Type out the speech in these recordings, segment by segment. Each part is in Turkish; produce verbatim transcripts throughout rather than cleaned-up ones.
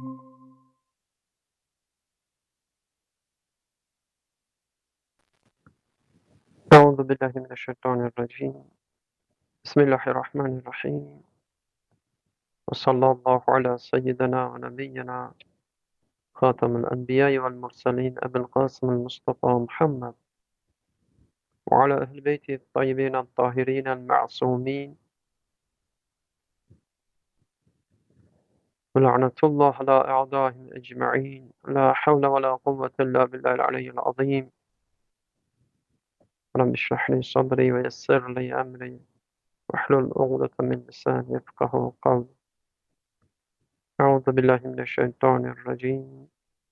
أعوذ بالله من الشيطان الرجيم بسم الله الرحمن الرحيم وصلى الله على سيدنا ونبينا خاتم الأنبياء والمرسلين أبي القاسم المصطفى محمد وعلى أهل بيته الطيبين الطاهرين المعصومين ولعنة الله على أعدائهم أجمعين لا حول ولا قوة إلا بالله العلي العظيم رب اشرح لي صدري ويسر لي أمري واحلل عقدة من لساني يفقه قولي أعوذ بالله من الشيطان الرجيم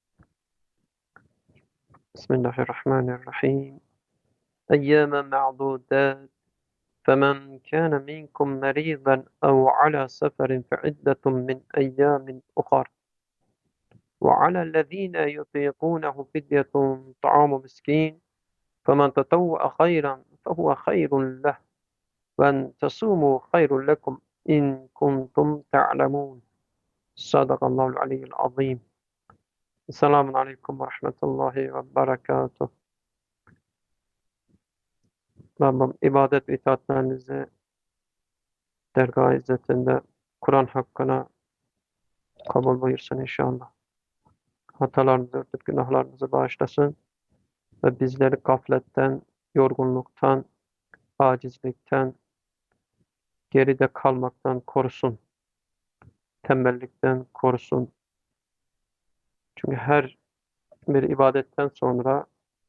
بسم الله الرحمن الرحيم أياما معدودات فمن كان منكم مريضا أو على سفر فعدة من أيام أخر وعلى الذين يطيقونه فدية طعام مسكين فمن تطوع خيرا فهو خير له وأن تصوموا خير لكم إن كنتم تعلمون صدق الله العلي العظيم. Selamun Aleyküm ve Rahmetullahi ve Berekatuhu. Rabbim ibadet ve itaatlerinizi dergâh izzetinde Kur'an hakkına kabul buyursun inşallah. Hatalarımızı örtüp günahlarımızı bağışlasın ve bizleri gafletten, yorgunluktan, acizlikten, geride kalmaktan korusun. Tembellikten korusun. Çünkü her bir ibadetten sonra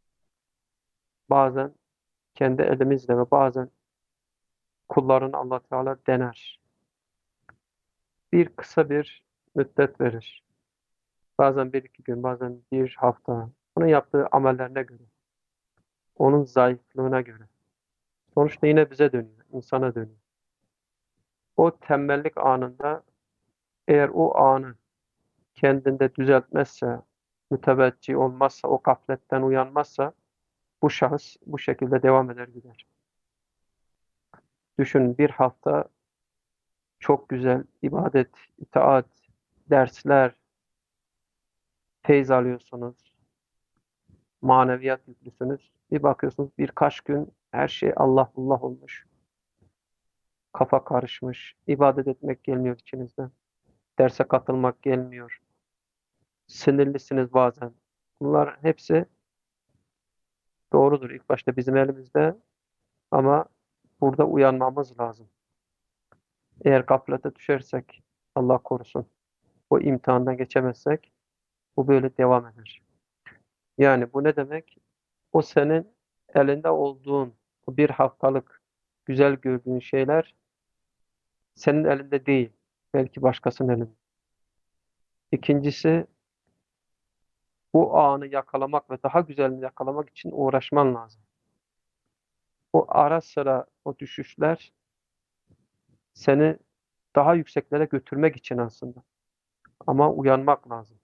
bazen kendi elimizle ve bazen kullarını Allah Teala dener. Bir kısa bir müddet verir. Bazen bir iki gün, bazen bir hafta. Onun yaptığı amellerine göre, onun zayıflığına göre. Sonuçta yine bize dönüyor, insana dönüyor. O tembellik anında eğer o anı kendinde düzeltmezse, müteveccih olmazsa, o gafletten uyanmazsa bu şahıs bu şekilde devam eder gider. Düşünün bir hafta çok güzel ibadet, itaat, dersler, feyz alıyorsunuz, maneviyat yüklüsünüz. Bir bakıyorsunuz birkaç gün her şey Allah Allah olmuş. Kafa karışmış, ibadet etmek gelmiyor içinizden. Derse katılmak gelmiyor. Sinirlisiniz bazen. Bunlar hepsi doğrudur. İlk başta bizim elimizde ama burada uyanmamız lazım. Eğer gaflete düşersek, Allah korusun, o imtihandan geçemezsek bu böyle devam eder. Yani bu ne demek? O senin elinde olduğun o bir haftalık güzel gördüğün şeyler senin elinde değil. Belki başkasının elinde. İkincisi bu anı yakalamak ve daha güzelini yakalamak için uğraşman lazım. O ara sıra o düşüşler seni daha yükseklere götürmek için aslında. Ama uyanmak lazım.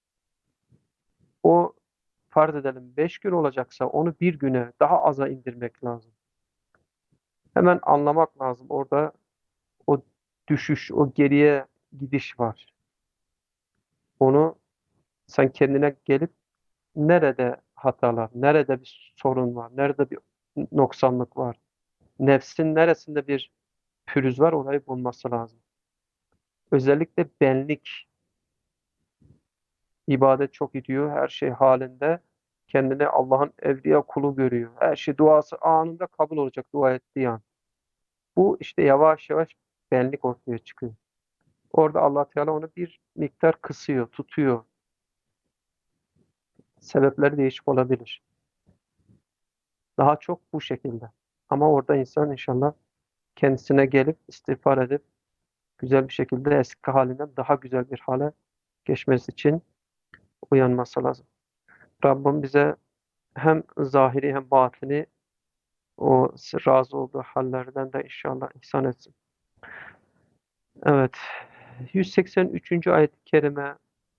O farz edelim beş gün olacaksa onu bir güne daha aza indirmek lazım. Hemen anlamak lazım. Orada o düşüş, o geriye gidiş var. Onu sen kendine gelip nerede hatalar, nerede bir sorun var, nerede bir noksanlık var, nefsin neresinde bir pürüz var orayı bulması lazım. Özellikle benlik, ibadet çok gidiyor, her şey halinde. Kendini Allah'ın evliya kulu görüyor. Her şey duası anında kabul olacak dua ettiği an. Bu işte yavaş yavaş benlik ortaya çıkıyor. Orada Allah Teala onu bir miktar kısıyor, tutuyor. Sebepleri değişik olabilir. Daha çok bu şekilde. Ama orada insan inşallah kendisine gelip istiğfar edip güzel bir şekilde eski halinden daha güzel bir hale geçmesi için uyanması lazım. Rabbim bize hem zahiri hem batini o razı olduğu hallerden de inşallah ihsan etsin. Evet. yüz seksen üçüncü ayet-i kerime.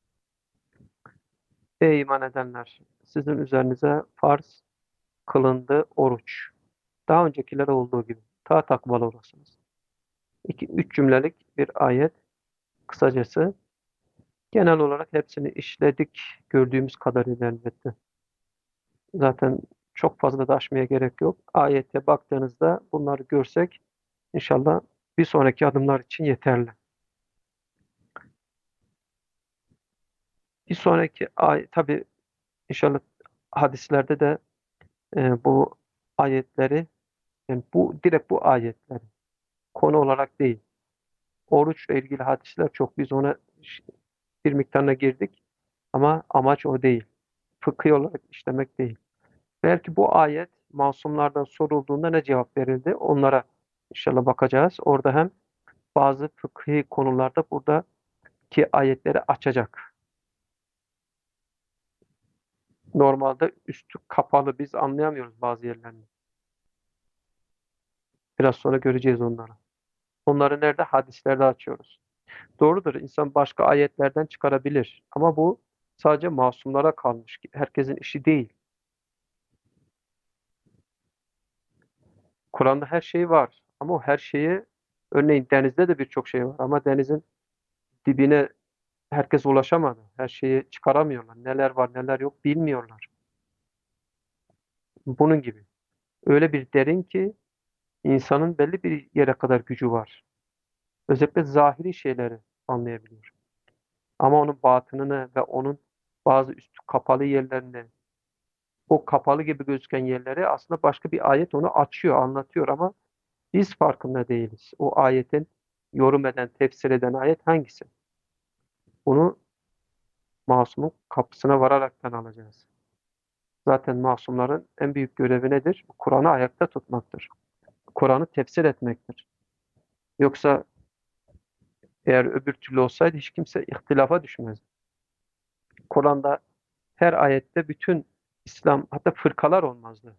Ey iman edenler! Sizin üzerinize farz kılındı oruç. Daha öncekiler olduğu gibi. Ta takvalı olasınız. İki, üç cümlelik bir ayet. Kısacası Genel olarak hepsini işledik gördüğümüz kadarıyla elbette. Zaten çok fazla da aşmaya gerek yok. Ayete baktığınızda bunları görsek inşallah bir sonraki adımlar için yeterli. Bir sonraki ay tabi inşallah hadislerde de e, bu ayetleri yani bu direkt bu ayetleri konu olarak değil. Oruçla ilgili hadisler çok biz ona ş- bir miktarına girdik ama amaç o değil. Fıkhi olarak işlemek değil. Belki bu ayet masumlardan sorulduğunda ne cevap verildi? Onlara inşallah bakacağız. Orada hem bazı fıkhi konularda buradaki ayetleri açacak. Normalde üstü kapalı biz anlayamıyoruz bazı yerlerini. Biraz sonra göreceğiz onları. Onları nerede? Hadislerde açıyoruz. Doğrudur. İnsan başka ayetlerden çıkarabilir. Ama bu sadece masumlara kalmış. Herkesin işi değil. Kur'an'da her şey var. Ama o her şeyi örneğin denizde de birçok şey var. Ama denizin dibine herkes ulaşamadı. Her şeyi çıkaramıyorlar. Neler var neler yok bilmiyorlar. Bunun gibi. Öyle bir derin ki insanın belli bir yere kadar gücü var. Özellikle zahiri şeyleri anlayabiliyor. Ama onun batınını ve onun bazı üstü kapalı yerlerini, o kapalı gibi gözüken yerleri aslında başka bir ayet onu açıyor, anlatıyor ama biz farkında değiliz. O ayetin yorum eden, tefsir eden ayet hangisi? Bunu masumun kapısına vararaktan alacağız. Zaten masumların en büyük görevi nedir? Kur'an'ı ayakta tutmaktır. Kur'an'ı tefsir etmektir. Yoksa eğer öbür türlü olsaydı hiç kimse ihtilafa düşmezdi. Kur'an'da her ayette bütün İslam hatta fırkalar olmazdı.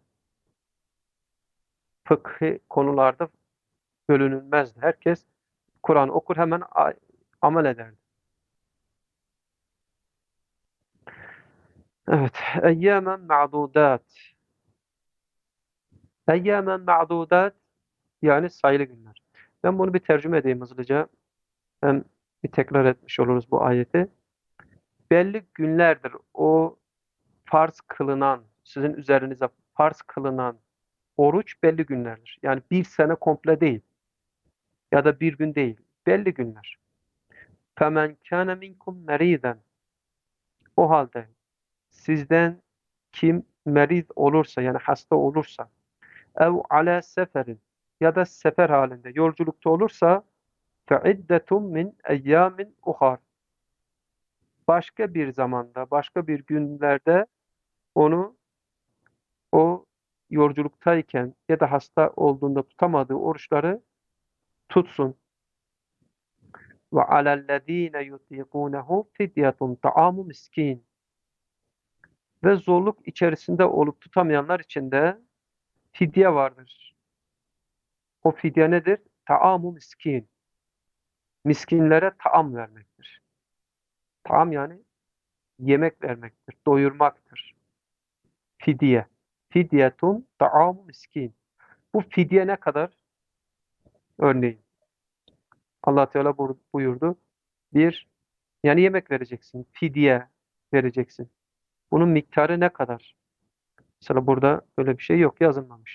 Fıkhi konularda bölünülmezdi. Herkes Kur'an okur hemen a- amel ederdi. Evet. Eyyamen ma'dudat. Eyyamen ma'dudat yani sayılı günler. Ben bunu bir tercüme edeyim hızlıca. Hem bir tekrar etmiş oluruz bu ayeti. Belli günlerdir o farz kılınan, sizin üzerinize farz kılınan oruç belli günlerdir. Yani bir sene komple değil ya da bir gün değil. Belli günler. فَمَنْ كَانَ مِنْكُمْ مَرِيدًا O halde sizden kim meriz olursa yani hasta olursa ev ala seferin ya da sefer halinde yolculukta olursa feiddetum min eyyamin uhar. Başka bir zamanda, başka bir günlerde onu o yolculuktayken ya da hasta olduğunda tutamadığı oruçları tutsun. Ve alellezine yutikunehu fidyetun ta'amu miskin. Ve zorluk içerisinde olup tutamayanlar için de fidye vardır. O fidye nedir? Ta'amu miskin. Miskinlere taam vermektir. Taam yani yemek vermektir, doyurmaktır. Fidye. Fidyetun ta'amu miskin. Bu fidye ne kadar? Örneğin Allah Teala buyur- buyurdu. Bir, yani yemek vereceksin. Fidye vereceksin. Bunun miktarı ne kadar? Mesela burada böyle bir şey yok, yazılmamış.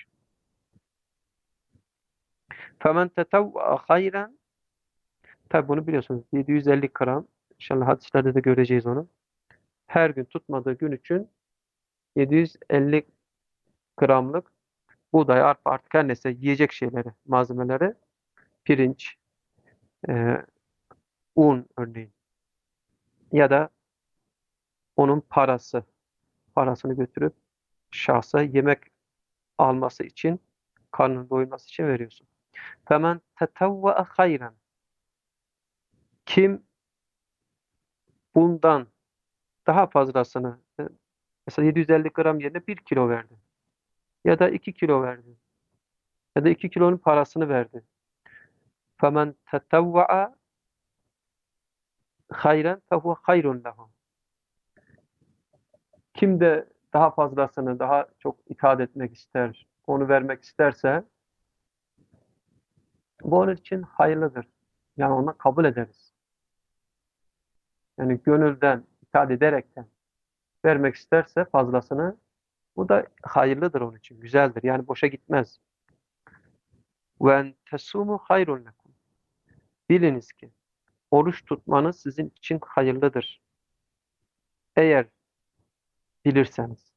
Femen tetevva hayran. Tabi bunu biliyorsunuz. yedi yüz elli gram. İnşallah hadislerde de göreceğiz onu. Her gün tutmadığı gün için yedi yüz elli gramlık buğday, arpa artık her neyse yiyecek şeyleri, malzemeleri, pirinç, e, un örneğin ya da onun parası, parasını götürüp şahsa yemek alması için, karnının doyurması için veriyorsun. Femen tetevve hayran. Kim bundan daha fazlasını, e, mesela yedi yüz elli gram yerine bir kilo verdi ya da iki kilo verdi ya da iki kilonun parasını verdi. Femen tetevve hayran fehuve hayrun lehu. Kim de daha fazlasını, daha çok itaat etmek ister, onu vermek isterse bu onun için hayırlıdır. Yani ona kabul ederiz. yani gönülden, itaat ederekten vermek isterse fazlasını, bu da hayırlıdır onun için, güzeldir. Yani boşa gitmez. Ve tesumu hayrun lekum. Biliniz ki oruç tutmanız sizin için hayırlıdır. Eğer bilirseniz.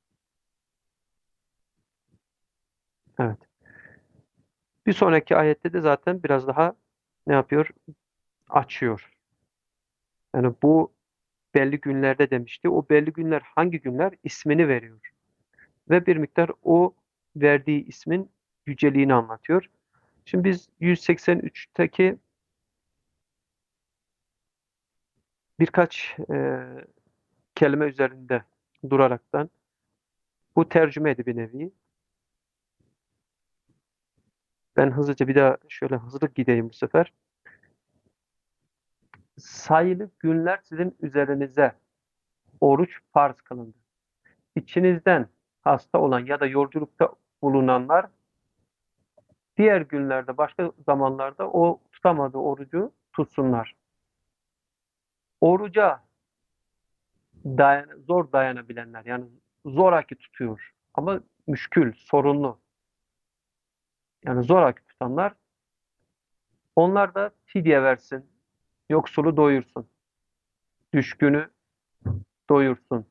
Evet. Bir sonraki ayette de zaten biraz daha ne yapıyor? Açıyor. Yani bu belli günlerde demişti. O belli günler hangi günler? İsmini veriyor. Ve bir miktar o verdiği ismin yüceliğini anlatıyor. Şimdi biz yüz seksen üçteki birkaç e, kelime üzerinde duraraktan bu tercümeydi bir nevi. Ben hızlıca bir daha şöyle hızlı gideyim bu sefer. Sayılı günler sizin üzerinize oruç farz kılındı. İçinizden hasta olan ya da yolculukta bulunanlar diğer günlerde, başka zamanlarda o tutamadığı orucu tutsunlar. Oruca dayan, zor dayanabilenler, yani zoraki tutuyor ama müşkül, sorunlu, yani zoraki tutanlar, onlar da fidye versin, yoksulu doyursun, düşkünü doyursun.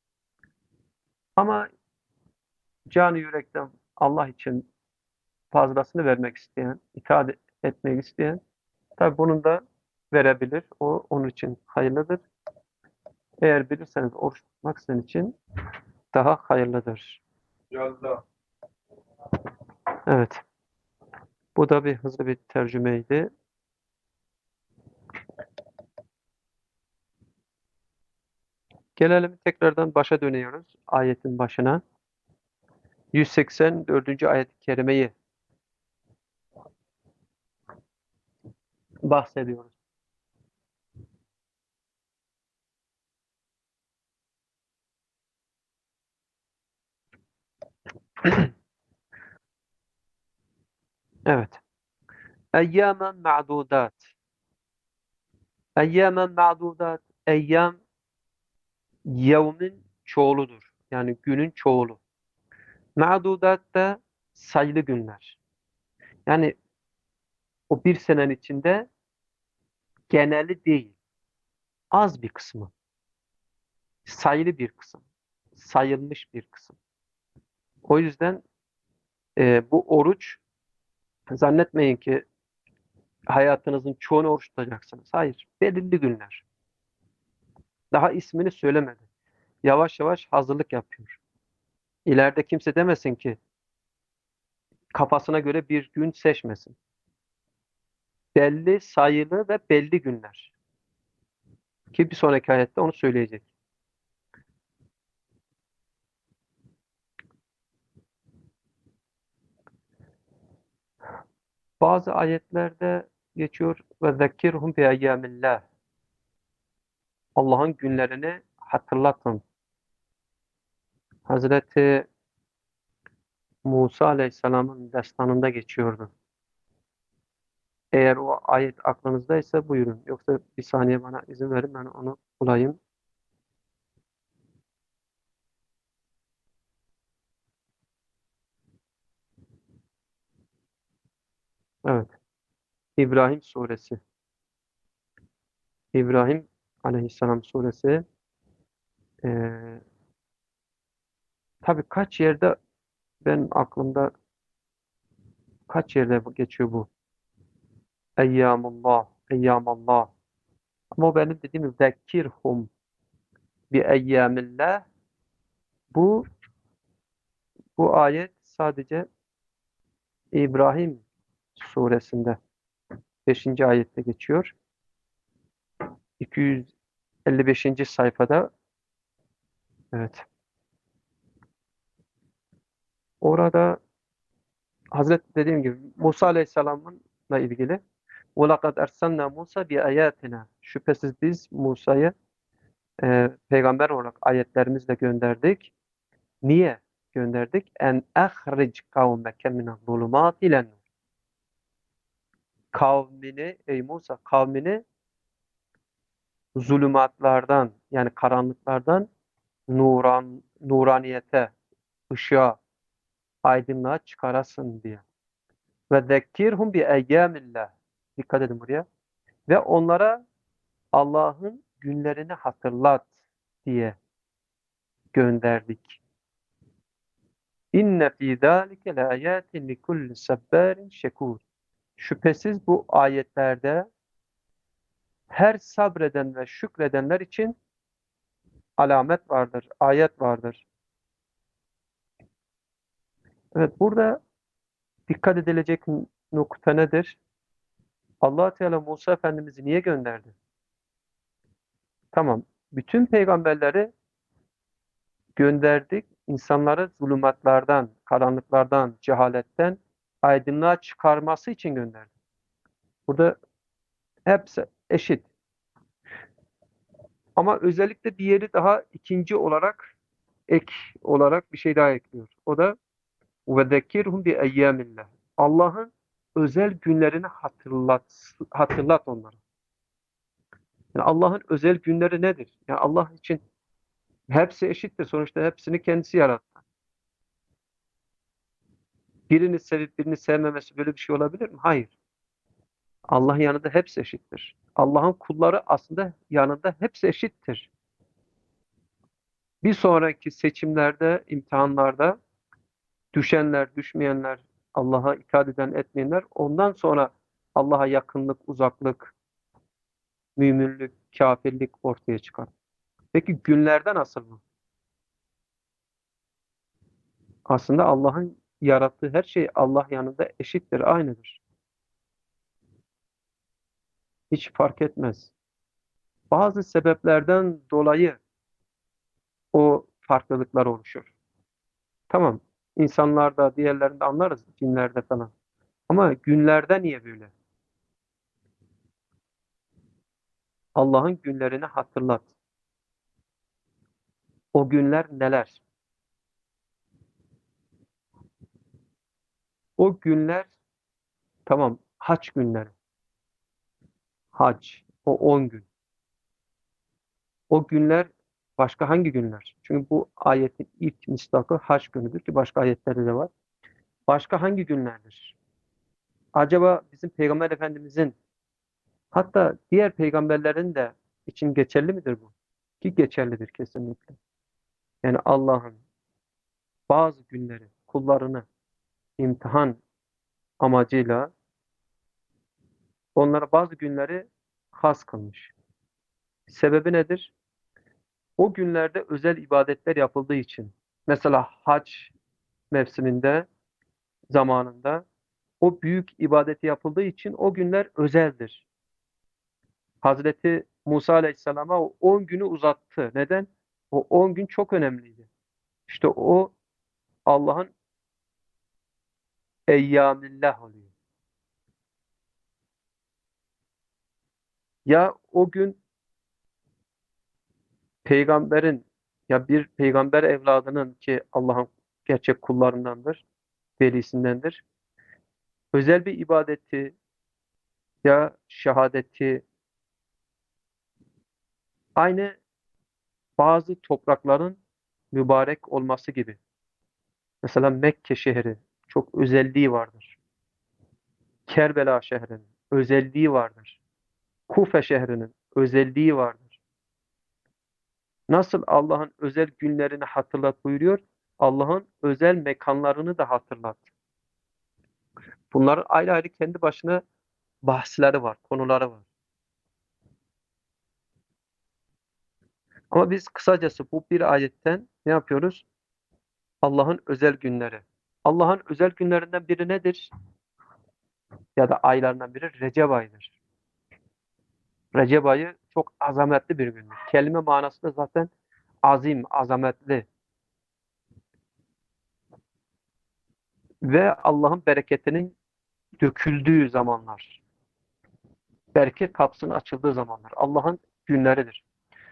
Ama canı yürekten Allah için fazlasını vermek isteyen, itaat etmek isteyen, tabi bunun da verebilir. O onun için hayırlıdır. Eğer bilirseniz oruç tutmak sizin için daha hayırlıdır. Evet. Bu da bir hızlı bir tercümeydi. Gelelim tekrardan başa dönüyoruz. Ayetin başına. yüz seksen dördüncü ayet-i kerimeyi bahsediyoruz. Evet. Eyyamen ma'dudat. Eyyamen ma'dudat. Eyyam yevmin çoğuludur. Yani günün çoğulu. Ma'dudat da sayılı günler. Yani o bir senenin içinde geneli değil. Az bir kısmı. Sayılı bir kısım. Sayılmış bir kısım. O yüzden e, bu oruç, zannetmeyin ki hayatınızın çoğunu oruç tutacaksınız. Hayır. Belirli günler. Daha ismini söylemedi. Yavaş yavaş hazırlık yapıyor. İleride kimse demesin ki kafasına göre bir gün seçmesin. Belli, sayılı ve belli günler. Ki bir sonraki ayette onu söyleyecek. Bazı ayetlerde geçiyor ve zekirhum bi eyyamillah. Allah'ın günlerini hatırlatın. Hazreti Musa Aleyhisselam'ın destanında geçiyordu. Eğer o ayet aklınızdaysa buyurun. Yoksa bir saniye bana izin verin, ben onu bulayım. Evet. İbrahim suresi. İbrahim Aleyhisselam suresi. Ee, tabii kaç yerde, ben aklımda kaç yerde bu- geçiyor bu. Eyyamullah, Eyyamallah. Ama o benim dediğim zekirhum bi eyyamillah. Bu bu ayet sadece İbrahim suresinde beşinci ayette geçiyor. iki yüz elli beşinci sayfada, evet. Orada Hazreti, dediğim gibi, Musa Aleyhisselam'la ilgili وَلَقَدْ اَرْسَلْنَا Musa بِآيَاتِنَا. Şüphesiz biz Musa'yı e, peygamber olarak ayetlerimizle gönderdik. Niye gönderdik? En ehric kavmeke minel zulumati ilen nur. Kavmini, ey Musa, kavmini zulümatlardan yani karanlıklardan nuran, nuraniyete, ışığa, aydınlığa çıkarasın diye. Ve zekkirhum bi eyyamillah. Dikkat edin buraya. Ve onlara Allah'ın günlerini hatırlat diye gönderdik. İnne fî zâlike leâyâtin likulli sebbârin şekûr. Şüphesiz bu ayetlerde her sabreden ve şükredenler için alamet vardır, ayet vardır. Evet, burada dikkat edilecek nokta nedir? Allah Teala Musa Efendimiz'i niye gönderdi? Tamam, bütün peygamberleri gönderdik. İnsanları zulümatlardan, karanlıklardan, cehaletten aydınlığa çıkarması için gönderdik. Burada hepsi eşit. Ama özellikle diğeri daha ikinci olarak ek olarak bir şey daha ekliyor. O da ve zekirhum bi eyyamillah. Allah'ın özel günlerini hatırlat hatırlat onlara. Yani Allah'ın özel günleri nedir? Yani Allah için hepsi eşittir. Sonuçta hepsini kendisi yarattı. Birini sevip birini sevmemesi böyle bir şey olabilir mi? Hayır. Allah yanında hepsi eşittir. Allah'ın kulları aslında yanında hepsi eşittir. Bir sonraki seçimlerde, imtihanlarda düşenler, düşmeyenler, Allah'a itaat eden, etmeyenler, ondan sonra Allah'a yakınlık, uzaklık, müminlik, kafirlik ortaya çıkar. Peki günlerde nasıl bu? Aslında Allah'ın yarattığı her şey Allah yanında eşittir, aynıdır. Hiç fark etmez. Bazı sebeplerden dolayı o farklılıklar oluşur. Tamam, insanlarda, diğerlerinde anlarız, cinlerde falan. Ama günlerde niye böyle? Allah'ın günlerini hatırlat. O günler neler? O günler, tamam, haç günleri. Hac, o on gün. O günler başka hangi günler? Çünkü bu ayetin ilk misdakı hac günüdür ki başka ayetlerde de var. Başka hangi günlerdir? Acaba bizim Peygamber Efendimizin hatta diğer peygamberlerin de için geçerli midir bu? Ki geçerlidir kesinlikle. Yani Allah'ın bazı günleri kullarını imtihan amacıyla onlara bazı günleri has kılmış. Sebebi nedir? O günlerde özel ibadetler yapıldığı için. Mesela hac mevsiminde, zamanında o büyük ibadeti yapıldığı için o günler özeldir. Hazreti Musa Aleyhisselam'a o on günü uzattı. Neden? O on gün çok önemliydi. İşte o Allah'ın eyyamillah oluyor. Ya o gün peygamberin ya bir peygamber evladının ki Allah'ın gerçek kullarındandır, velisindendir. Özel bir ibadeti ya şehadeti aynı bazı toprakların mübarek olması gibi. Mesela Mekke şehri çok özelliği vardır. Kerbela şehrinin özelliği vardır. Kufe şehrinin özelliği vardır. Nasıl Allah'ın özel günlerini hatırlat buyuruyor, Allah'ın özel mekanlarını da hatırlat. Bunların ayrı ayrı kendi başına bahsleri var, konuları var. Ama biz kısacası bu bir ayetten ne yapıyoruz? Allah'ın özel günleri. Allah'ın özel günlerinden biri nedir? Ya da aylarından biri Recep ayıdır. Recep ayı çok azametli bir gündür. Kelime manası da zaten azim, azametli ve Allah'ın bereketinin döküldüğü zamanlar. Bereket kapısının açıldığı zamanlar. Allah'ın günleridir.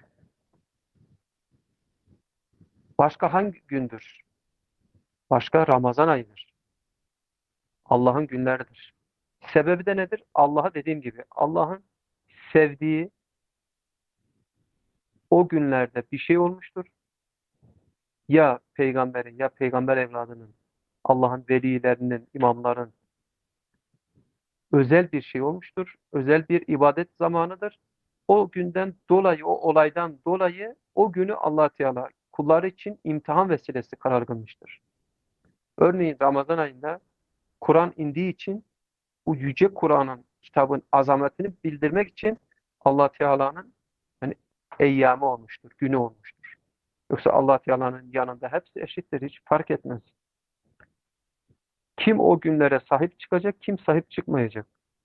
Başka hangi gündür? Başka Ramazan ayıdır. Allah'ın günleridir. Sebebi de nedir? Allah'a dediğim gibi Allah'ın sevdiği, o günlerde bir şey olmuştur. Ya peygamberin ya peygamber evladının, Allah'ın velilerinin, imamların özel bir şey olmuştur. Özel bir ibadet zamanıdır. O günden dolayı, o olaydan dolayı o günü Allah Teala kulları için imtihan vesilesi karar kılmıştır. Örneğin Ramazan ayında Kur'an indiği için bu yüce Kur'an'ın, kitabın azametini bildirmek için Allah Teala'nın yani eyyamı olmuştur, günü olmuştur. Yoksa Allah Teala'nın yanında hepsi eşittir, hiç fark etmez. Kim o günlere sahip çıkacak, kim sahip çıkmayacak.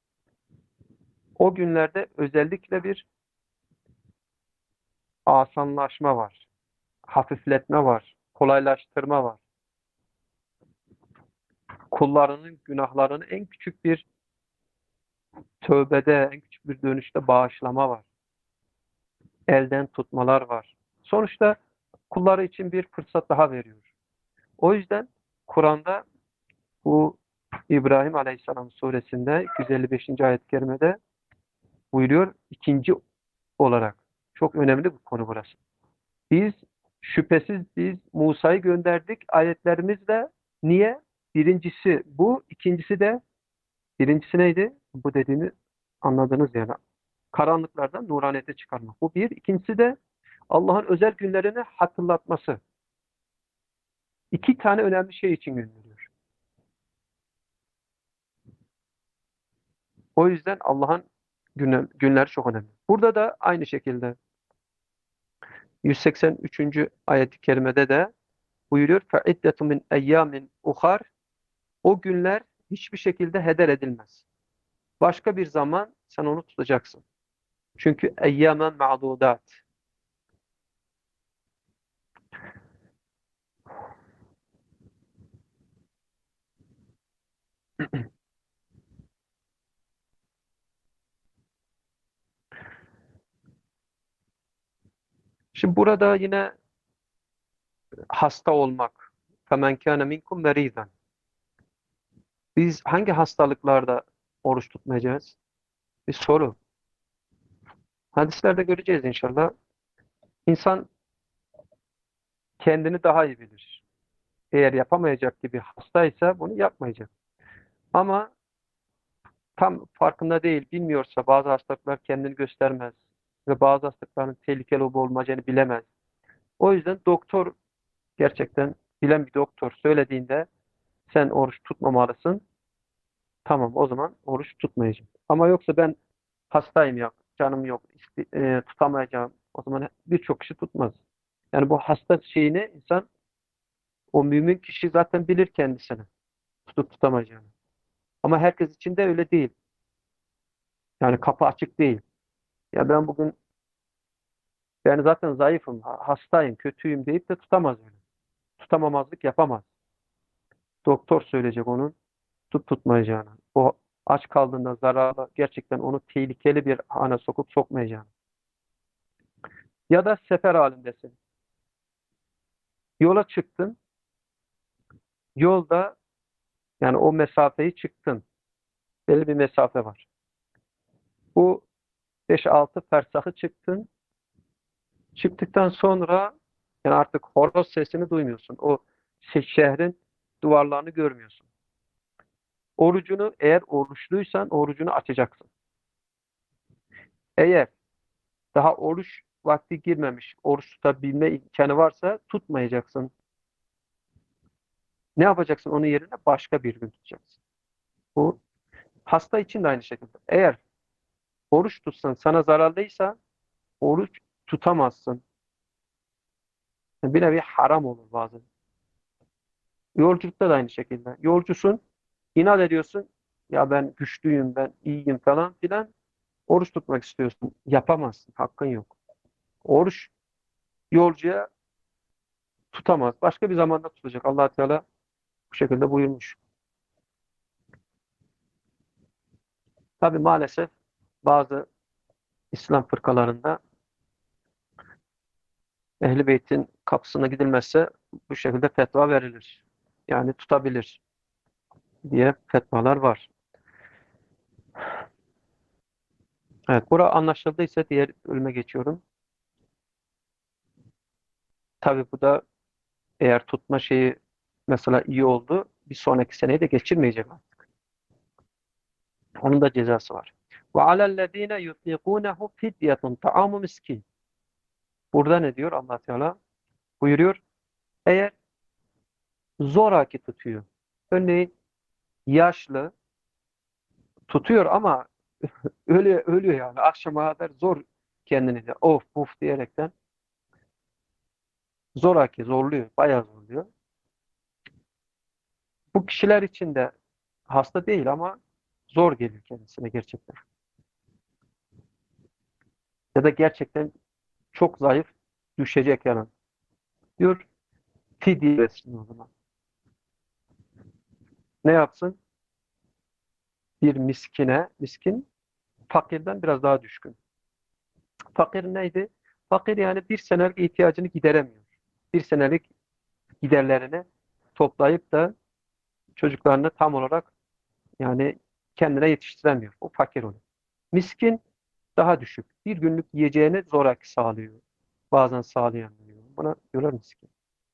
O günlerde özellikle bir asanlaşma var, hafifletme var, kolaylaştırma var. Kullarının günahlarını en küçük bir tövbede, en küçük bir dönüşte bağışlama var. Elden tutmalar var. Sonuçta kulları için bir fırsat daha veriyor. O yüzden Kur'an'da bu İbrahim Aleyhisselam suresinde yüz elli beşinci ayet-i kerimede buyuruyor ikinci olarak. Çok önemli bir konu burası. Biz şüphesiz biz Musa'yı gönderdik ayetlerimizle. Niye? Birincisi bu, ikincisi de birincisi neydi? Bu dediğini anladınız yani. Karanlıklardan nuraniyete çıkarmak. Bu bir. İkincisi de Allah'ın özel günlerini hatırlatması. İki tane önemli şey için gönderiyor. O yüzden Allah'ın günü, günleri çok önemli. Burada da aynı şekilde yüz seksen üçüncü ayet-i kerimede de buyuruyor فَعِدَّةٌ مِنْ اَيَّامٍ اُخَرٍ O günler hiçbir şekilde heder edilmez. Başka bir zaman sen onu tutacaksın. Çünkü eyyâmen ma'dudat. Şimdi burada yine hasta olmak. فَمَنْ كَانَ مِنْكُمْ مَر۪يذًا Biz hangi hastalıklarda oruç tutmayacağız? Bir soru. Hadislerde göreceğiz inşallah. İnsan kendini daha iyi bilir. Eğer yapamayacak gibi hastaysa bunu yapmayacak. Ama tam farkında değil, bilmiyorsa bazı hastalıklar kendini göstermez ve bazı hastalıkların tehlikeli olup olmayacağını bilemez. O yüzden doktor gerçekten bilen bir doktor söylediğinde sen oruç tutmamalısın. Tamam o zaman oruç tutmayacağım. Ama yoksa ben hastayım ya, canım yok, iste- e, tutamayacağım. O zaman birçok kişi tutmaz. Yani bu hasta şeyini insan, o mümin kişi zaten bilir kendisini. Tutup tutamayacağını. Ama herkes için de öyle değil. Yani kapı açık değil. Ya ben bugün ben zaten zayıfım, ha- hastayım, kötüyüm deyip de tutamaz öyle. Tutamamazlık yapamaz. Doktor söyleyecek onun tutup tutmayacağını. O aç kaldığında zararlı, gerçekten onu tehlikeli bir hane sokup sokmayacağını. Ya da sefer halindesin. Yola çıktın. Yolda yani o mesafeyi çıktın. Belli bir mesafe var. Bu beş altı fersahı çıktın. Çıktıktan sonra yani artık horoz sesini duymuyorsun. O şe- şehrin duvarlarını görmüyorsun. Orucunu eğer oruçluysan orucunu açacaksın. Eğer daha oruç vakti girmemiş, oruç tutabilme imkanı varsa tutmayacaksın. Ne yapacaksın? Onun yerine başka bir gün tutacaksın. Bu hasta için de aynı şekilde. Eğer oruç tutsan sana zararlıysa oruç tutamazsın. Yani bir nevi haram olur bazen. Yolculukta da aynı şekilde. Yolcusun, inat ediyorsun. Ya ben güçlüyüm, ben iyiyim falan filan. Oruç tutmak istiyorsun. Yapamazsın. Hakkın yok. Oruç yolcuya tutamaz. Başka bir zamanda tutacak. Allah Teala bu şekilde buyurmuş. Tabi maalesef bazı İslam fırkalarında Ehl-i Beyt'in kapısına gidilmezse bu şekilde fetva verilir. Yani tutabilir diye fetvalar var. Evet, bura anlaşıldıysa diğer bölüme geçiyorum. Tabii bu da eğer tutma şeyi mesela iyi oldu, bir sonraki seneyi de geçirmeyecek. Onun da cezası var. Ve alellezine yutikunehu fidyetun ta'amu miskin. Burada ne diyor Allah Teala? Buyuruyor. Eğer zoraki tutuyor. Örneğin yaşlı tutuyor ama ölüyor, ölüyor yani. Akşama kadar zor kendini de of buf diyerekten zoraki zorluyor. Bayağı zorluyor. Bu kişiler için de hasta değil ama zor geliyor kendisine gerçekten. Ya da gerçekten çok zayıf düşecek yani. Diyor fidye versin o zaman. Ne yapsın? Bir miskine, miskin fakirden biraz daha düşkün. Fakir neydi? Fakir yani bir senelik ihtiyacını gideremiyor. Bir senelik giderlerini toplayıp da çocuklarını tam olarak yani kendine yetiştiremiyor. O fakir oluyor. Miskin daha düşük. Bir günlük yiyeceğini zoraki sağlıyor. Bazen sağlayamıyor. Buna diyorlar miskin.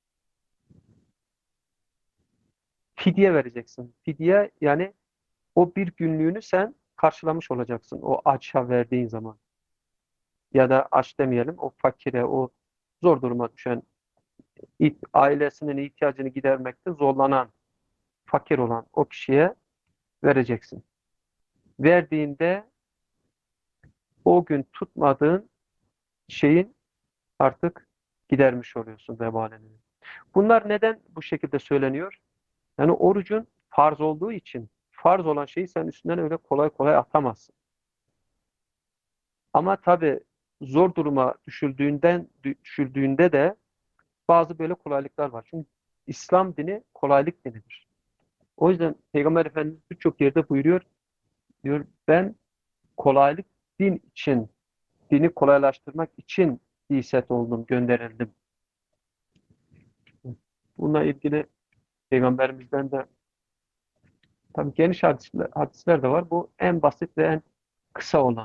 Fidye vereceksin. Fidye yani o bir günlüğünü sen karşılamış olacaksın. O açha verdiğin zaman. Ya da aç demeyelim. O fakire, o zor duruma düşen, it- ailesinin ihtiyacını gidermekte zorlanan, fakir olan o kişiye vereceksin. Verdiğinde o gün tutmadığın şeyin artık gidermiş oluyorsun vebalini. Bunlar neden bu şekilde söyleniyor? Yani orucun farz olduğu için farz olan şeyi sen üstünden öyle kolay kolay atamazsın. Ama tabii zor duruma düşüldüğünden düşüldüğünde de bazı böyle kolaylıklar var. Çünkü İslam dini kolaylık dinidir. O yüzden Peygamber Efendimiz birçok yerde buyuruyor, diyor ben kolaylık din için, dini kolaylaştırmak için iset oldum, gönderildim. Bununla ilgili Peygamberimizden de tabii geniş hadisler, hadisler de var. Bu en basit ve en kısa olanı.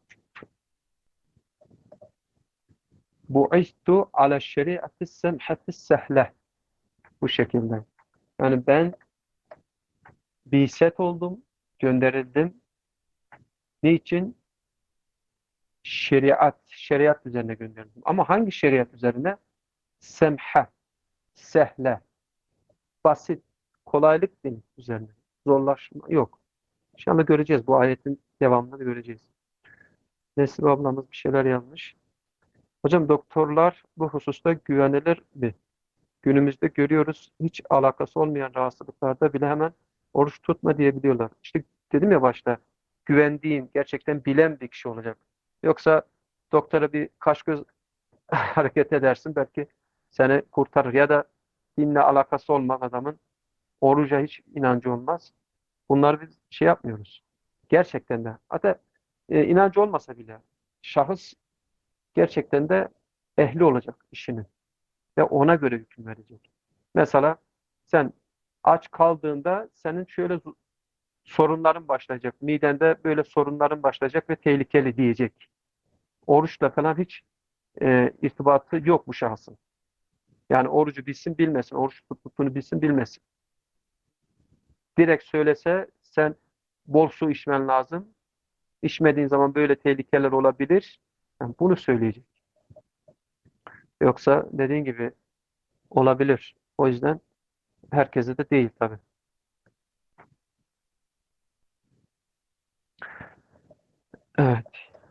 Bu'istu ala şeriatı semhati sehle. Bu şekilde. Yani ben biset oldum, gönderildim. Niçin? Şeriat, şeriat üzerine gönderildim. Ama hangi şeriat üzerine? Semhe, sehle, basit, kolaylık değil üzerine. Zorlaşma yok. İnşallah göreceğiz. Bu ayetin devamını göreceğiz. Nesli ablamız bir şeyler yazmış. Hocam doktorlar bu hususta güvenilir mi? Günümüzde görüyoruz hiç alakası olmayan rahatsızlıklarda bile hemen oruç tutma diyebiliyorlar. İşte dedim ya başta güvendiğin, gerçekten bilen bir kişi olacak. Yoksa doktora bir kaş göz hareket edersin belki seni kurtarır ya da dinle alakası olmaz adamın oruca hiç inancı olmaz. Bunları biz şey yapmıyoruz. Gerçekten de. Hatta e, inancı olmasa bile şahıs gerçekten de ehli olacak işinin ve ona göre hüküm verecek. Mesela sen aç kaldığında senin şöyle zo- sorunların başlayacak. Midende böyle sorunların başlayacak ve tehlikeli diyecek. Oruçla falan hiç e, irtibatı yok bu şahsın. Yani orucu bilsin bilmesin, oruç tuttuğunu bilsin bilmesin. Direkt söylese sen bol su içmen lazım. İçmediğin zaman böyle tehlikeler olabilir. Yani bunu söyleyecek. Yoksa dediğin gibi olabilir. O yüzden herkese de değil tabii. Evet.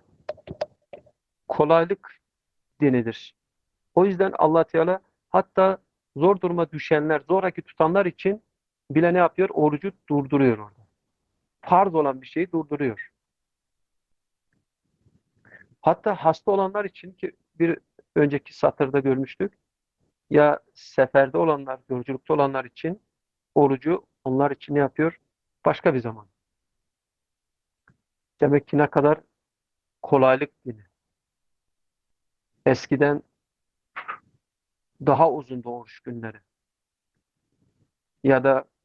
Kolaylık dinidir. O yüzden Allah Teala hatta zor duruma düşenler, zoraki tutanlar için bile ne yapıyor? Orucu durduruyor orada. Farz olan bir şeyi durduruyor. Hatta hasta olanlar için ki bir önceki satırda görmüştük. Ya seferde olanlar, yolculukta olanlar için orucu onlar için ne yapıyor? Başka bir zaman. Demek ki ne kadar kolaylık dini. Eskiden daha uzundu oruç günleri. Ya da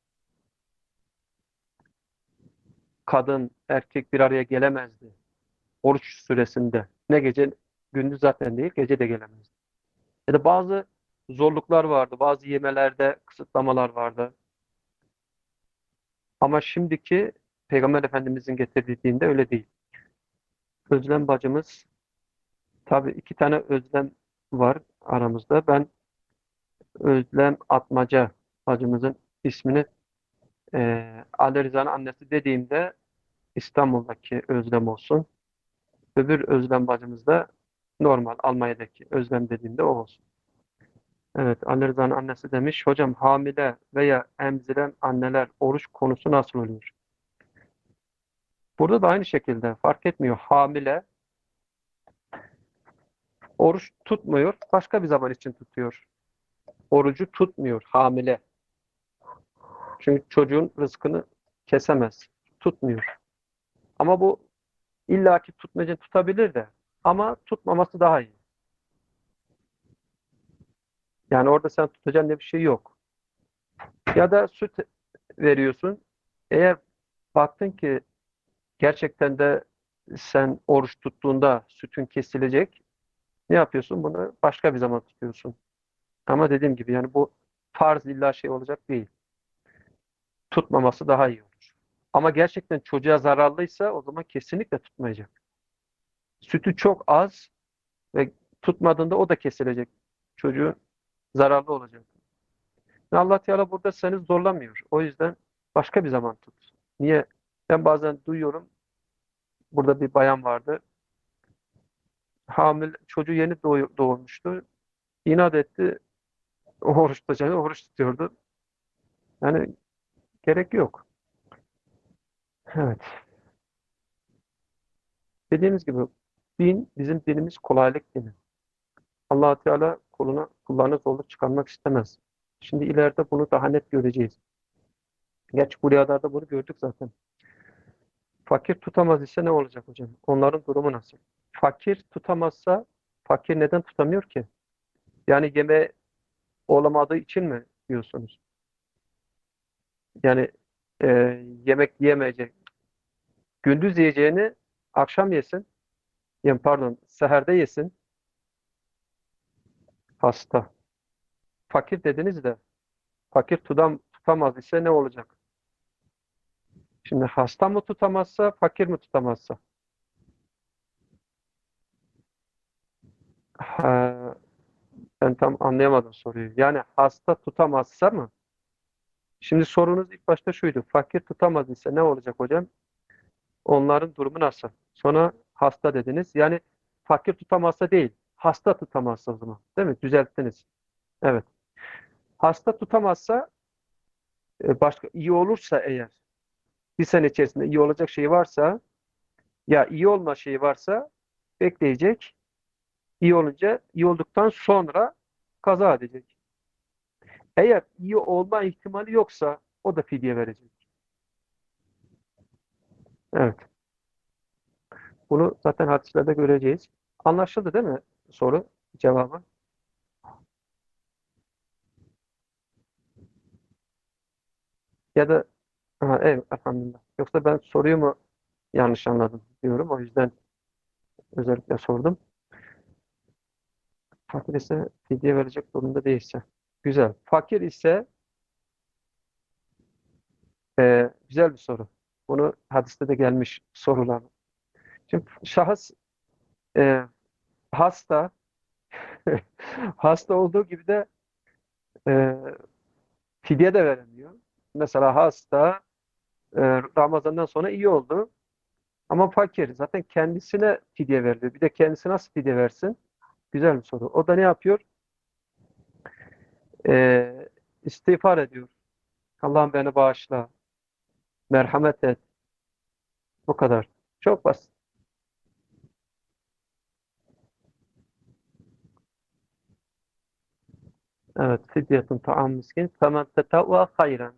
kadın, erkek bir araya gelemezdi oruç süresinde. Ne gece, gündüz zaten değil, gece de gelemezdi. Ya da bazı zorluklar vardı. Bazı yemelerde kısıtlamalar vardı. Ama şimdiki Peygamber Efendimizin getirdiği dinde öyle değil. Özlem bacımız, tabii iki tane Özlem var aramızda. Ben Özlem Atmaca bacımızın ismini eee Ali Rıza'nın annesi dediğimde İstanbul'daki Özlem olsun. Öbür Özlem bacımız da normal Almanya'daki Özlem dediğimde o olsun. Evet, Ali Rıza'nın annesi demiş. Hocam hamile veya emziren anneler oruç konusu nasıl oluyor? Burada da aynı şekilde fark etmiyor. Hamile oruç tutmuyor. Başka bir zaman için tutuyor. Orucu tutmuyor hamile. Çünkü çocuğun rızkını kesemez. Tutmuyor. Ama bu illaki tutmayacak tutabilir de. Ama tutmaması daha iyi. Yani orada sen tutacağın ne bir şey yok. Ya da süt veriyorsun. Eğer baktın ki gerçekten de sen oruç tuttuğunda sütün kesilecek, ne yapıyorsun? Bunu başka bir zaman tutuyorsun. Ama dediğim gibi yani bu farz illa şey olacak değil. Tutmaması daha iyi olur. Ama gerçekten çocuğa zararlıysa o zaman kesinlikle tutmayacak. Sütü çok az ve tutmadığında o da kesilecek. Çocuğun zararlı olacak. Ve Allah Teala burada seni zorlamıyor. O yüzden başka bir zaman tut. Niye? Ben bazen duyuyorum. Burada bir bayan vardı. Hamile çocuğu yeni doğu- doğurmuştu. İnat etti. Oruç tutacağını oruç tutuyordu. Yani gerek yok. Evet. Dediğimiz gibi din, bizim dinimiz kolaylık dini. Allah Teala kuluna, kullarına zorluk çıkarmak istemez. Şimdi ileride bunu daha net göreceğiz. Gerçi bu rüyalarda bunu gördük zaten. Fakir tutamaz ise ne olacak hocam? Onların durumu nasıl? Fakir tutamazsa, fakir neden tutamıyor ki? Yani yeme olamadığı için mi diyorsunuz? Yani e, yemek yiyemeyecek. Gündüz yiyeceğini akşam yesin. Yani pardon, seherde yesin. Hasta. Fakir dediniz de fakir tutam, tutamaz ise ne olacak? Şimdi hasta mı tutamazsa, fakir mi tutamazsa? Ha, ben tam anlayamadım soruyu. Yani hasta tutamazsa mı? Şimdi sorunuz ilk başta şuydu. Fakir tutamaz ise ne olacak hocam? Onların durumu nasıl? Sonra hasta dediniz. Yani fakir tutamazsa değil, hasta tutamazsa o zaman. Değil mi? Düzelttiniz. Evet. Hasta tutamazsa e, başka iyi olursa eğer bir sene içerisinde iyi olacak şey varsa ya iyi olma şeyi varsa bekleyecek. İyi olunca iyi olduktan sonra kaza edecek. Eğer iyi olma ihtimali yoksa o da fidye verecek. Evet. Bunu zaten hadislerde göreceğiz. Anlaşıldı değil mi soru cevabı? Ya da ha, evet elhamdülillah. Yoksa ben soruyu mu yanlış anladım diyorum. O yüzden özellikle sordum. Fakir ise fidye verecek durumda değilse. Güzel. Fakir ise e, güzel bir soru. Bunu hadiste de gelmiş sorular. Şimdi şahıs e, hasta hasta olduğu gibi de e, fidye de veremiyor. Mesela hasta e, Ramazan'dan sonra iyi oldu ama fakir. Zaten kendisine fidye veriliyor. Bir de kendisi nasıl fidye versin? Güzel bir soru. O da ne yapıyor? E, istiğfar ediyor. Allah'ım beni bağışla. Merhamet et. Bu kadar. Çok basit. Evet. Fidyetun ta'am miskin. Femen tetevve hayran.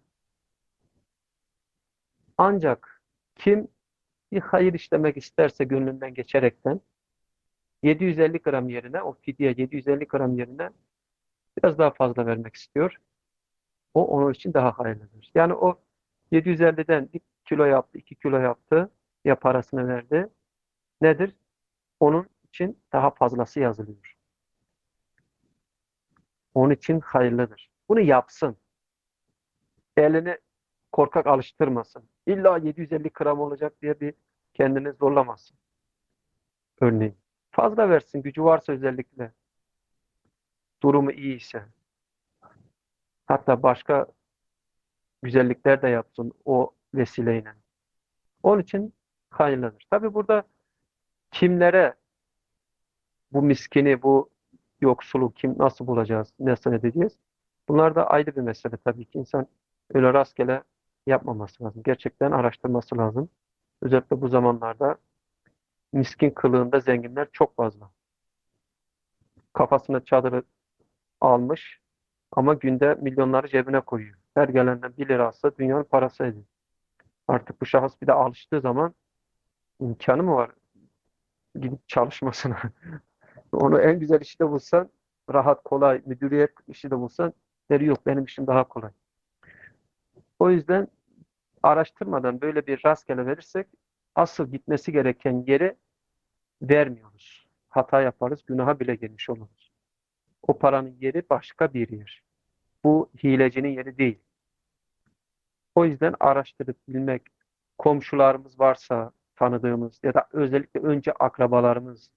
Ancak kim bir hayır işlemek isterse gönlünden geçerekten yedi yüz elli gram yerine o fidye yedi yüz elli gram yerine biraz daha fazla vermek istiyor. O onun için daha hayırlıdır. Yani o yedi yüz elliden bir kilo yaptı, iki kilo yaptı ya parasını verdi. Nedir? Onun için daha fazlası yazılıyor. Onun için hayırlıdır. Bunu yapsın. Elini korkak alıştırmasın. İlla yedi yüz elli gram olacak diye bir kendini zorlamasın. Örneğin. Fazla versin, gücü varsa özellikle. Durumu iyi ise. Hatta başka güzellikler de yapsın o vesileyle. Onun için hayırlıdır. Tabi burada kimlere bu miskini, bu yoksulu kim nasıl bulacağız, nasıl edeceğiz? Bunlar da ayrı bir mesele tabii ki. İnsan öyle rastgele yapmaması lazım. Gerçekten araştırması lazım. Özellikle bu zamanlarda miskin kılığında zenginler çok fazla. Kafasına çadırı almış ama günde milyonları cebine koyuyor. Her gelenden bir lira alsa dünyanın parası ediyor. Artık bu şahıs bir de alıştığı zaman imkanı mı var gidip çalışmasına? Onu en güzel işi de bulsan, rahat, kolay, müdüriyet işi de bulsan, deri yok benim işim daha kolay. O yüzden araştırmadan böyle bir rastgele verirsek asıl gitmesi gereken yeri vermiyoruz. Hata yaparız, günaha bile girmiş oluruz. O paranın yeri başka bir yer. Bu hilecinin yeri değil. O yüzden araştırıp bilmek, komşularımız varsa tanıdığımız ya da özellikle önce akrabalarımız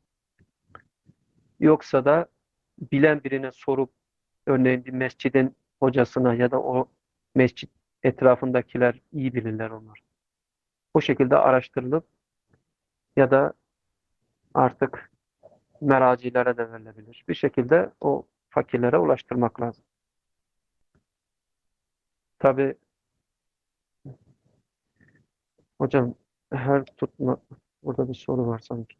yoksa da bilen birine sorup örneğin bir mescidin hocasına ya da o mescit etrafındakiler iyi bilirler onlar. Bu şekilde araştırılıp ya da artık meracilere de verilebilir. Bir şekilde o fakirlere ulaştırmak lazım. Tabii hocam her tutma burada bir soru var sanki.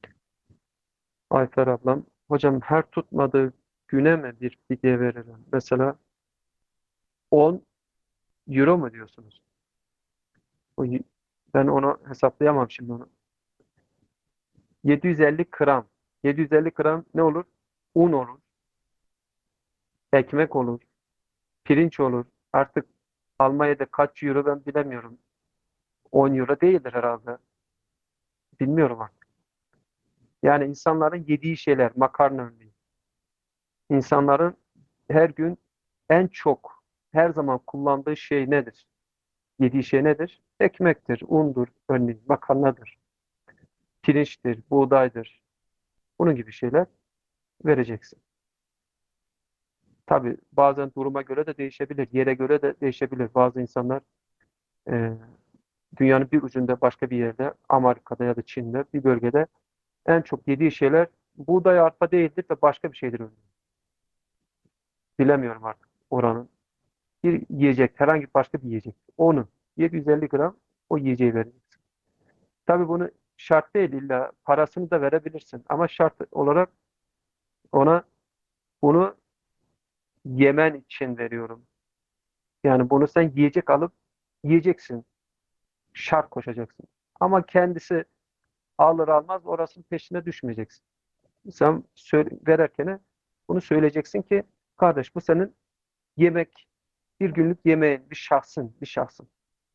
Ayfer ablam. Hocam her tutmadığı güne mi bir fidye veririm? Mesela on euro mu diyorsunuz? O, y- ben onu hesaplayamam şimdi onu. yedi yüz elli gram. yedi yüz elli gram ne olur? Un olur, ekmek olur, pirinç olur. Artık Almanya'da kaç euro ben bilemiyorum. on euro değildir herhalde. Bilmiyorum artık. Yani insanların yediği şeyler, makarna örneğin. İnsanların her gün en çok, her zaman kullandığı şey nedir? Yediği şey nedir? Ekmektir, undur, örneğin makarnadır, pirinçtir, buğdaydır. Bunun gibi şeyler vereceksin. Tabii bazen duruma göre de değişebilir, yere göre de değişebilir. Bazı insanlar e, dünyanın bir ucunda başka bir yerde, Amerika'da ya da Çin'de bir bölgede en çok yediği şeyler buğday arpa değildir de başka bir şeydir örneğin. Bilemiyorum artık oranın. Bir yiyecek, herhangi başka bir yiyecek. Onu yedi yüz elli gram o yiyeceği vereceksin. Tabii bunu şart değil illa parasını da verebilirsin. Ama şart olarak ona bunu yemen için veriyorum. Yani bunu sen yiyecek alıp yiyeceksin. Şart koşacaksın. Ama kendisi alır almaz orasının peşine düşmeyeceksin. Sen söyle, verirken bunu söyleyeceksin ki kardeş bu senin yemek bir günlük yemeğin bir şahsın bir şahsın.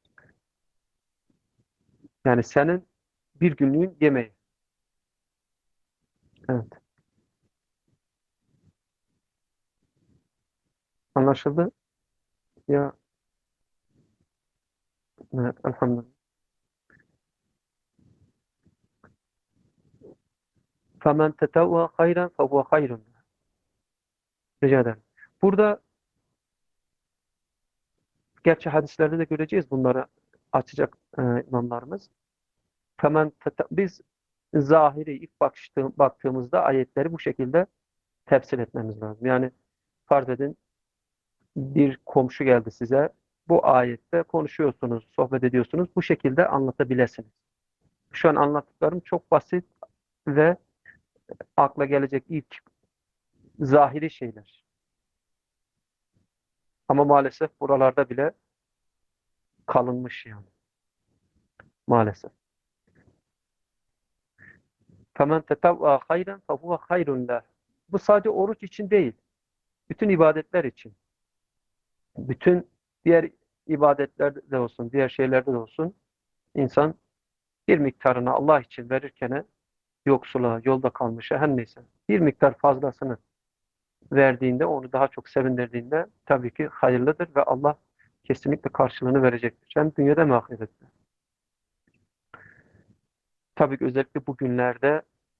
Yani senin bir günlüğün yemeği. Evet. Anlaşıldı? Ya evet, elhamdülillah. فَمَنْ تَتَوَّى خَيْرًا فَهُوَ خَيْرٌ. Rica ederim. Burada gerçi hadislerde de göreceğiz bunları açacak e, imamlarımız. Femen tete- biz zahiri ilk bakıştığım, baktığımızda ayetleri bu şekilde tefsir etmemiz lazım. Yani farz edin bir komşu geldi size. Bu ayette konuşuyorsunuz, sohbet ediyorsunuz. Bu şekilde anlatabilirsiniz. Şu an anlattıklarım çok basit ve akla gelecek ilk zahiri şeyler. Ama maalesef buralarda bile kalınmış yani. Maalesef. فَمَنْ تَتَوَّى خَيْرًا فَهُوَ خَيْرٌ لَهُ. Bu sadece oruç için değil. Bütün ibadetler için. Bütün diğer ibadetlerde de olsun, diğer şeylerde de olsun. İnsan bir miktarını Allah için verirken yoksula, yolda kalmışa her neyse bir miktar fazlasını verdiğinde, onu daha çok sevindirdiğinde tabii ki hayırlıdır ve Allah kesinlikle karşılığını verecektir. Hem dünyada hem ahirette. Tabii ki özellikle bu günlerde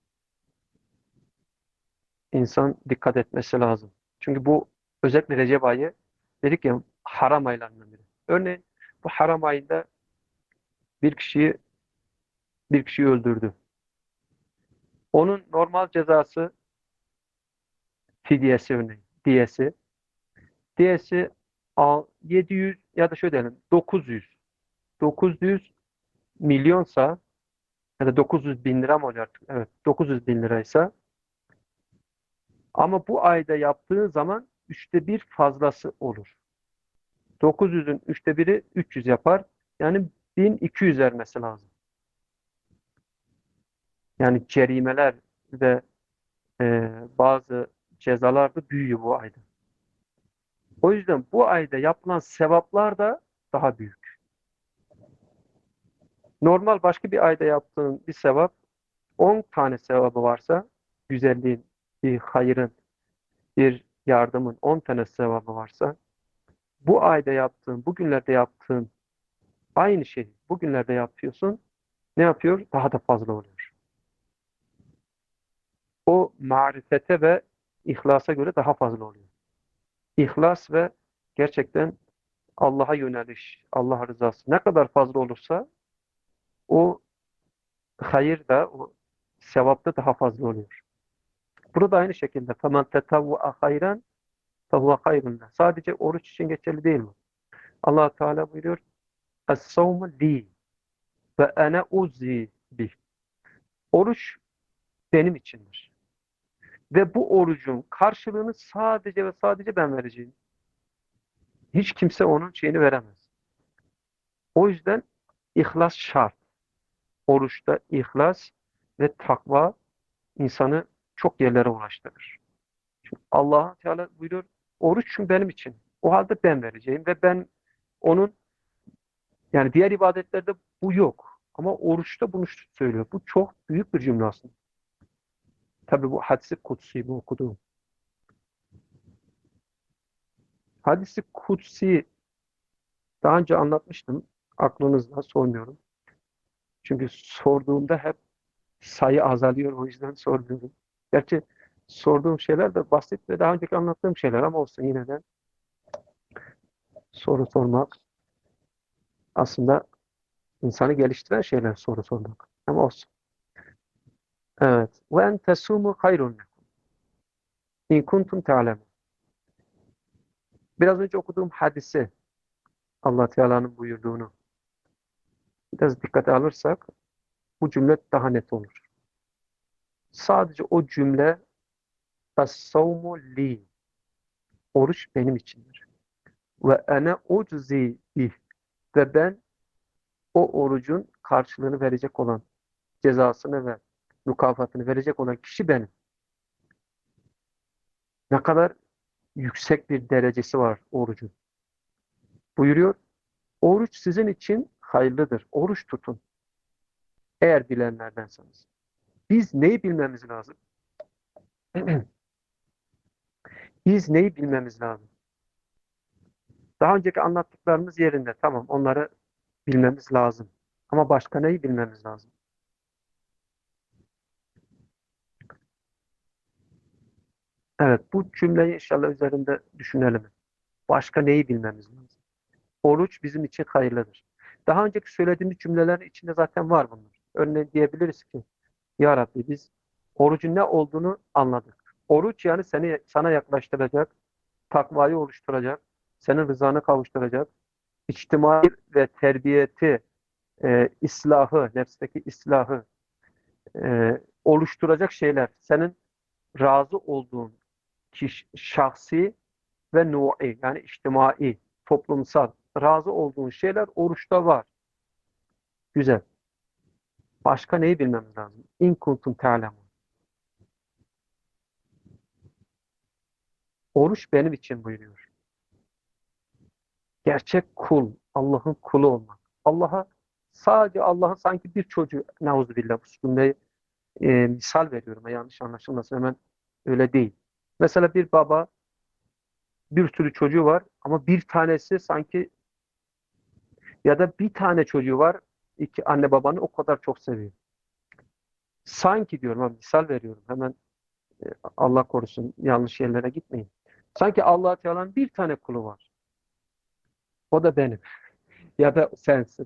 insan dikkat etmesi lazım. Çünkü bu özellikle Recep ayı dedik ya haram aylarından biri. Örneğin bu haram ayında bir kişiyi bir kişiyi öldürdü. Onun normal cezası fidyesi örneğin. Diyesi. Diyesi al- yedi yüz ya da şöyle diyelim dokuz yüz. dokuz yüz milyonsa ya da dokuz yüz bin lira mı oluyor artık? Evet, dokuz yüz bin liraysa ama bu ayda yaptığı zaman üçte bir fazlası olur. dokuz yüzün üçte biri üç yüz yapar. Yani bin iki yüz vermesi lazım. Yani cerimeler ve e, bazı cezalar da büyüyor bu ayda. O yüzden bu ayda yapılan sevaplar da daha büyük. Normal başka bir ayda yaptığın bir sevap on tane sevabı varsa güzelliğin, bir hayırın, bir yardımın on tane sevabı varsa bu ayda yaptığın, bugünlerde yaptığın aynı şeyi bugünlerde yapıyorsun. Ne yapıyor? Daha da fazla oluyor. O marifete ve ihlasa göre daha fazla oluyor. İhlas ve gerçekten Allah'a yöneliş, Allah rızası ne kadar fazla olursa o hayır da o sevap da daha fazla oluyor. Burada aynı şekilde فَمَنْ تَتَوَّأَ خَيْرًا فَهُوَ خَيْرٌ لَهُ. Sadece oruç için geçerli değil mi? Allah Teala buyuruyor Es-savmu li ve ene uzzi bih. Oruç benim içindir. Ve bu orucun karşılığını sadece ve sadece ben vereceğim. Hiç kimse onun şeyini veremez. O yüzden ihlas şart. Oruçta ihlas ve takva insanı çok yerlere ulaştırır. Allah Teala buyuruyor, oruç benim için. O halde ben vereceğim ve ben onun yani diğer ibadetlerde bu yok. Ama oruçta bunu söylüyor. Bu çok büyük bir cümle aslında. Tabii bu hadis-i kutsi bu okuduğum. Hadis-i kutsi daha önce anlatmıştım. Aklınızda sormuyorum. Çünkü sorduğumda hep sayı azalıyor. O yüzden sormuyorum. Gerçi sorduğum şeyler de basit ve daha önceki anlattığım şeyler ama olsun yine de soru sormak aslında insanı geliştiren şeyler soru sormak. Ama olsun. Evet. Ve en tesumu hayrun lekum. İn kuntum ta'lemun. Biraz önce okuduğum hadisi Allah Teala'nın buyurduğunu biraz dikkate alırsak bu cümle daha net olur. Sadece o cümle "Es-savmu li" oruç benim içindir. Ve ene uczi bih ve ben o orucun karşılığını verecek olan, cezasını ve mükafatını verecek olan kişi benim. Ne kadar yüksek bir derecesi var orucun. Buyuruyor, oruç sizin için hayırlıdır. Oruç tutun. Eğer bilenlerdenseniz. Biz neyi bilmemiz lazım? Biz neyi bilmemiz lazım? Daha önceki anlattıklarımız yerinde. Tamam, onları bilmemiz lazım. Ama başka neyi bilmemiz lazım? Evet, bu cümleyi inşallah üzerinde düşünelim. Başka neyi bilmemiz lazım? Oruç bizim için hayırlıdır. Daha önceki söylediğimiz cümlelerin içinde zaten var bunlar. Örneğin diyebiliriz ki, Ya Rabbi biz orucun ne olduğunu anladık. Oruç yani seni sana yaklaştıracak, takvayı oluşturacak, senin rızana kavuşturacak, içtimai ve terbiyeti, e, islahı, nefsteki islahı e, oluşturacak şeyler. Senin razı olduğun kiş, şahsi ve nu'i yani içtimai, toplumsal razı olduğun şeyler oruçta var. Güzel. Başka neyi bilmemiz lazım? İn kuntum ta'lemun. Oruç benim için buyuruyor. Gerçek kul, Allah'ın kulu olmak. Allah'a sadece Allah'ın sanki bir çocuğu, neuzubillah bu cümleyi e, misal veriyorum. Yanlış anlaşılmasın hemen öyle değil. Mesela bir baba bir sürü çocuğu var ama bir tanesi sanki, ya da bir tane çocuğu var, iki anne babanı o kadar çok seviyor. Sanki diyorum, ama misal veriyorum. Hemen e, Allah korusun yanlış yerlere gitmeyin. Sanki Allah Teala'nın bir tane kulu var. O da benim ya da sensin.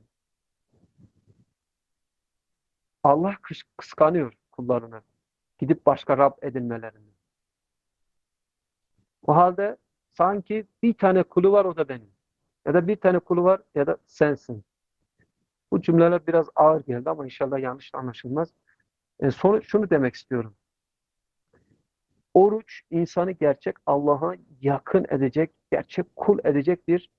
Allah kıs- kıskanıyor kullarını. Gidip başka Rab edinmelerini. O halde sanki bir tane kulu var, o da benim. Ya da bir tane kulu var, ya da sensin. Bu cümleler biraz ağır geldi ama inşallah yanlış anlaşılmaz. E, sonra şunu demek istiyorum. Oruç insanı gerçek Allah'a yakın edecek, gerçek kul edecek bir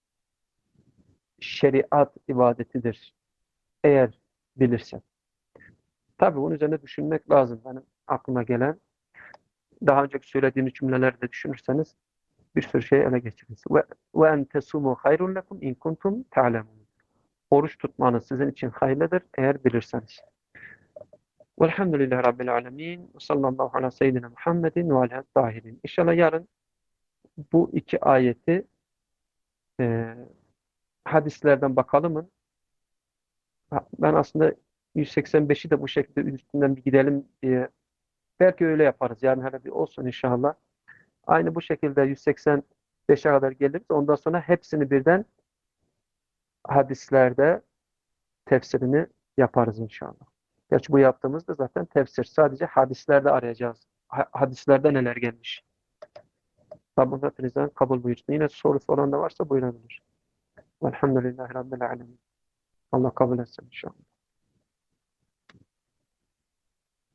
şeriat ibadetidir. Eğer bilirsen. Tabii bunun üzerine düşünmek lazım. Benim aklıma gelen, daha önceki söylediğim cümleleri de düşünürseniz bir sürü şey ele geçiririz. Ve ve en tesumu hayrun lekum in kuntum ta'lemun. Oruç tutmanız sizin için hayırlıdır eğer bilirseniz. Velhamdülillahi Rabbil alemin. Ve sallallahu ala seyyidina Muhammedin ve ala tahirin. İnşallah yarın bu iki ayeti e, hadislerden bakalım. Ben aslında yüz seksen beşi de bu şekilde üstünden bir gidelim diye, belki öyle yaparız. Yani hele bir olsun inşallah. Aynı bu şekilde yüz seksen beşe kadar geliriz. Ondan sonra hepsini birden hadislerde tefsirini yaparız inşallah. Gerçi bu yaptığımız da zaten tefsir. Sadece hadislerde arayacağız. Ha- hadislerde neler gelmiş. Rabbim hepinizden kabul buyursun. Yine sorusu olan da varsa buyurabilir. Velhamdülillahi Rabbil alemin. Allah kabul etsin inşallah.